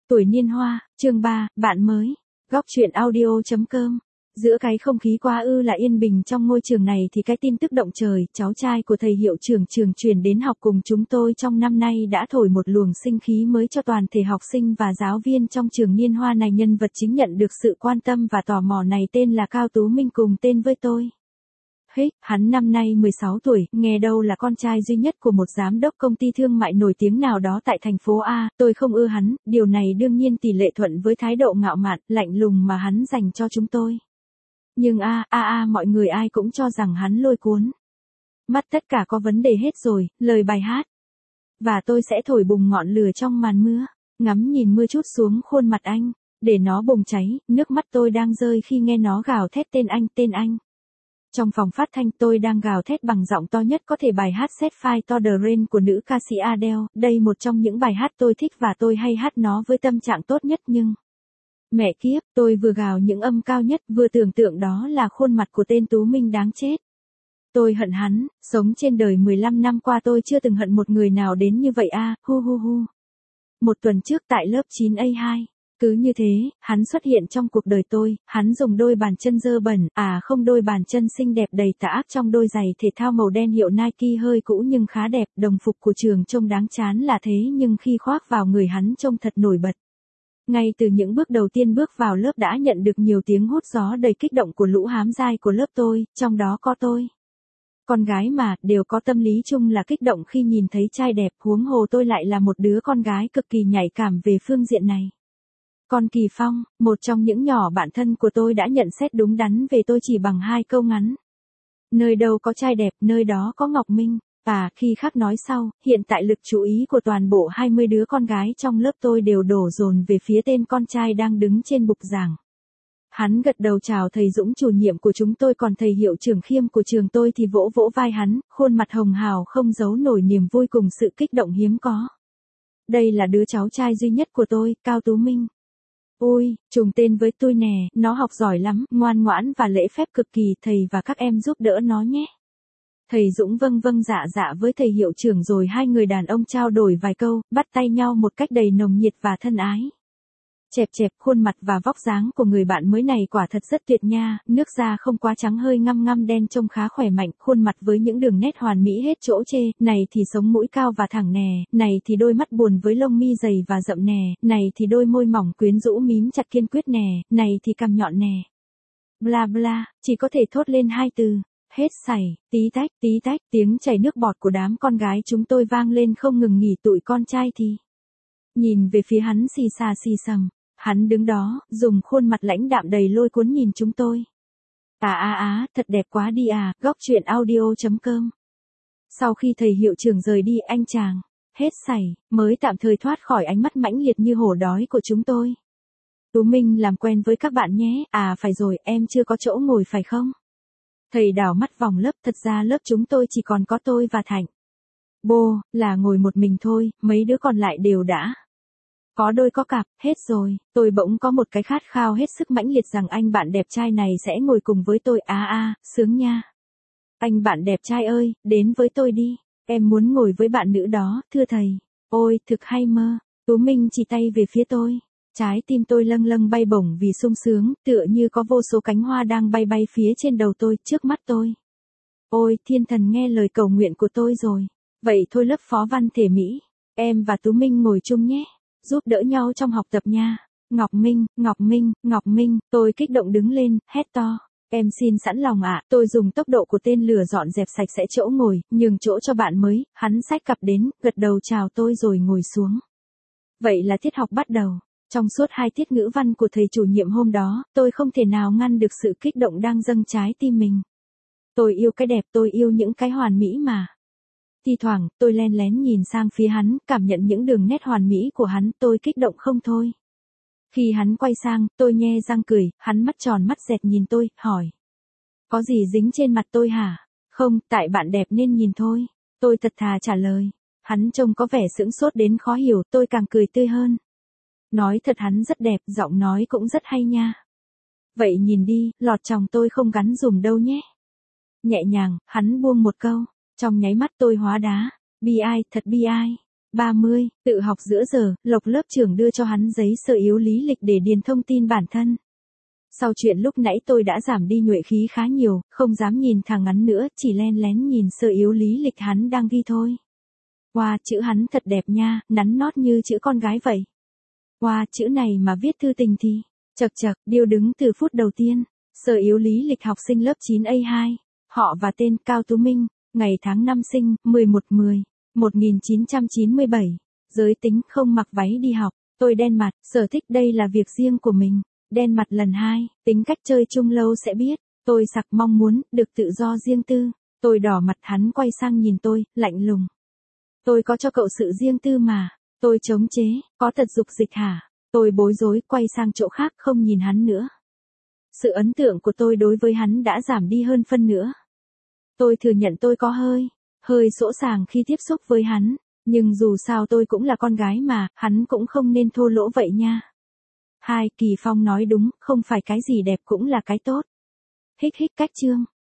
Tuổi niên hoa, chương 3, bạn mới. Góc chuyện audio.com. Giữa cái không khí quá là yên bình trong ngôi trường này thì cái tin tức động trời, cháu trai của thầy hiệu trưởng trường truyền đến học cùng chúng tôi trong năm nay đã thổi một luồng sinh khí mới cho toàn thể học sinh và giáo viên trong trường niên hoa này. Nhân vật chính nhận được sự quan tâm và tò mò này tên là Cao Tú Minh, cùng tên với tôi. Hắn năm nay 16 tuổi, nghe đâu là con trai duy nhất của một giám đốc công ty thương mại nổi tiếng nào đó tại thành phố A. Tôi không ưa hắn, điều này đương nhiên tỷ lệ thuận với thái độ ngạo mạn, lạnh lùng mà hắn dành cho chúng tôi. Nhưng mọi người ai cũng cho rằng hắn lôi cuốn. Mắt tất cả có vấn đề hết rồi, lời bài hát. Và tôi sẽ thổi bùng ngọn lửa trong màn mưa, ngắm nhìn mưa trút xuống khuôn mặt anh, để nó bùng cháy, nước mắt tôi đang rơi khi nghe nó gào thét tên anh. Trong phòng phát thanh tôi đang gào thét bằng giọng to nhất có thể bài hát Set Fire to the Rain của nữ ca sĩ Adele. Đây một trong những bài hát tôi thích và tôi hay hát nó với tâm trạng tốt nhất, nhưng... Mẹ kiếp, tôi vừa gào những âm cao nhất vừa tưởng tượng đó là khuôn mặt của tên Tú Minh đáng chết. Tôi hận hắn, sống trên đời 15 năm qua tôi chưa từng hận một người nào đến như vậy hu. Một tuần trước tại lớp 9A2. Cứ như thế, hắn xuất hiện trong cuộc đời tôi, hắn dùng đôi bàn chân dơ bẩn, không đôi bàn chân xinh đẹp đầy tà ác trong đôi giày thể thao màu đen hiệu Nike hơi cũ nhưng khá đẹp, đồng phục của trường trông đáng chán là thế nhưng khi khoác vào người hắn trông thật nổi bật. Ngay từ những bước đầu tiên bước vào lớp đã nhận được nhiều tiếng hút gió đầy kích động của lũ hám giai của lớp tôi, trong đó có tôi. Con gái mà, đều có tâm lý chung là kích động khi nhìn thấy trai đẹp, huống hồ tôi lại là một đứa con gái cực kỳ nhạy cảm về phương diện này. Còn Kỳ Phong, một trong những nhỏ bạn thân của tôi đã nhận xét đúng đắn về tôi chỉ bằng 2 câu ngắn. Nơi đâu có trai đẹp, nơi đó có Ngọc Minh. Khi khác nói sau, hiện tại lực chú ý của toàn bộ 20 đứa con gái trong lớp tôi đều đổ dồn về phía tên con trai đang đứng trên bục giảng. Hắn gật đầu chào thầy Dũng, chủ nhiệm của chúng tôi, còn thầy hiệu trưởng Khiêm của trường tôi thì vỗ vỗ vai hắn, khuôn mặt hồng hào không giấu nổi niềm vui cùng sự kích động hiếm có. Đây là đứa cháu trai duy nhất của tôi, Cao Tú Minh. Ôi, trùng tên với tôi nè, nó học giỏi lắm, ngoan ngoãn và lễ phép cực kỳ, thầy và các em giúp đỡ nó nhé. Thầy Dũng vâng dạ với thầy hiệu trưởng rồi hai người đàn ông trao đổi vài câu, bắt tay nhau một cách đầy nồng nhiệt và thân ái. Chẹp, khuôn mặt và vóc dáng của người bạn mới này quả thật rất tuyệt nha, nước da không quá trắng hơi ngăm đen trông khá khỏe mạnh, khuôn mặt với những đường nét hoàn mỹ hết chỗ chê, này thì sống mũi cao và thẳng nè, này thì đôi mắt buồn với lông mi dày và rậm nè, này thì đôi môi mỏng quyến rũ mím chặt kiên quyết nè, này thì cằm nhọn nè. Bla bla, chỉ có thể thốt lên 2 từ. Hết sảy, tí tách, tiếng chảy nước bọt của đám con gái chúng tôi vang lên không ngừng nghỉ. Tụi con trai thì nhìn về phía hắn xì xầm. Hắn đứng đó, dùng khuôn mặt lãnh đạm đầy lôi cuốn nhìn chúng tôi. Thật đẹp quá đi góc chuyện audio.com. Sau khi thầy hiệu trưởng rời đi, anh chàng hết sảy mới tạm thời thoát khỏi ánh mắt mãnh liệt như hổ đói của chúng tôi. Tú Minh làm quen với các bạn nhé. Phải rồi, em chưa có chỗ ngồi phải không? Thầy đảo mắt vòng lớp, thật ra lớp chúng tôi chỉ còn có tôi và Thạnh. Là ngồi một mình thôi, mấy đứa còn lại đều đã có đôi có cặp, hết rồi. Tôi bỗng có một cái khát khao hết sức mãnh liệt rằng anh bạn đẹp trai này sẽ ngồi cùng với tôi. Sướng nha. Anh bạn đẹp trai ơi, đến với tôi đi. Em muốn ngồi với bạn nữ đó, thưa thầy. Ôi, thực hay mơ. Tú Minh chỉ tay về phía tôi. Trái tim tôi lâng bay bổng vì sung sướng, tựa như có vô số cánh hoa đang bay phía trên đầu tôi, trước mắt tôi. Ôi, thiên thần nghe lời cầu nguyện của tôi rồi. Vậy thôi, lớp phó văn thể Mỹ, em và Tú Minh ngồi chung nhé, giúp đỡ nhau trong học tập nha. Ngọc Minh, tôi kích động đứng lên, hét to. Em xin sẵn lòng tôi dùng tốc độ của tên lửa dọn dẹp sạch sẽ chỗ ngồi, nhường chỗ cho bạn mới. Hắn xách cặp đến, gật đầu chào tôi rồi ngồi xuống. Vậy là tiết học bắt đầu. Trong suốt 2 tiết ngữ văn của thầy chủ nhiệm hôm đó, tôi không thể nào ngăn được sự kích động đang dâng trái tim mình. Tôi yêu cái đẹp, tôi yêu những cái hoàn mỹ mà. Thi thoảng, tôi len lén nhìn sang phía hắn, cảm nhận những đường nét hoàn mỹ của hắn, tôi kích động không thôi. Khi hắn quay sang, tôi nhe răng cười, hắn mắt tròn mắt dẹt nhìn tôi, hỏi. Có gì dính trên mặt tôi hả? Không, tại bạn đẹp nên nhìn thôi. Tôi thật thà trả lời. Hắn trông có vẻ sững sốt đến khó hiểu, tôi càng cười tươi hơn. Nói thật hắn rất đẹp, giọng nói cũng rất hay nha. Vậy nhìn đi, lọt chồng tôi không gắn dùm đâu nhé. Nhẹ nhàng, hắn buông một câu. Trong nháy mắt tôi hóa đá. Bi ai, thật bi ai. 30, tự học giữa giờ, Lộc lớp trưởng đưa cho hắn giấy sơ yếu lý lịch để điền thông tin bản thân. Sau chuyện lúc nãy tôi đã giảm đi nhuệ khí khá nhiều, không dám nhìn thẳng hắn nữa, chỉ len lén nhìn sơ yếu lý lịch hắn đang ghi thôi. Wow, chữ hắn thật đẹp nha, nắn nót như chữ con gái vậy. Wow, chữ này mà viết thư tình thì, chật chật, điêu đứng từ phút đầu tiên. Sơ yếu lý lịch học sinh lớp 9A2, họ và tên Cao Tú Minh, ngày tháng năm sinh, 11/10/1997, giới tính không mặc váy đi học, tôi đen mặt, sở thích đây là việc riêng của mình, đen mặt lần 2, tính cách chơi chung lâu sẽ biết, tôi sặc mong muốn, được tự do riêng tư, tôi đỏ mặt hắn quay sang nhìn tôi, lạnh lùng. Tôi có cho cậu sự riêng tư mà, tôi chống chế, có thật dục dịch hả? Tôi bối rối quay sang chỗ khác không nhìn hắn nữa. Sự ấn tượng của tôi đối với hắn đã giảm đi hơn phân nữa. Tôi thừa nhận tôi có hơi sỗ sàng khi tiếp xúc với hắn, nhưng dù sao tôi cũng là con gái mà, hắn cũng không nên thô lỗ vậy nha. Kỳ Phong nói đúng, không phải cái gì đẹp cũng là cái tốt. Hích hích cách chương.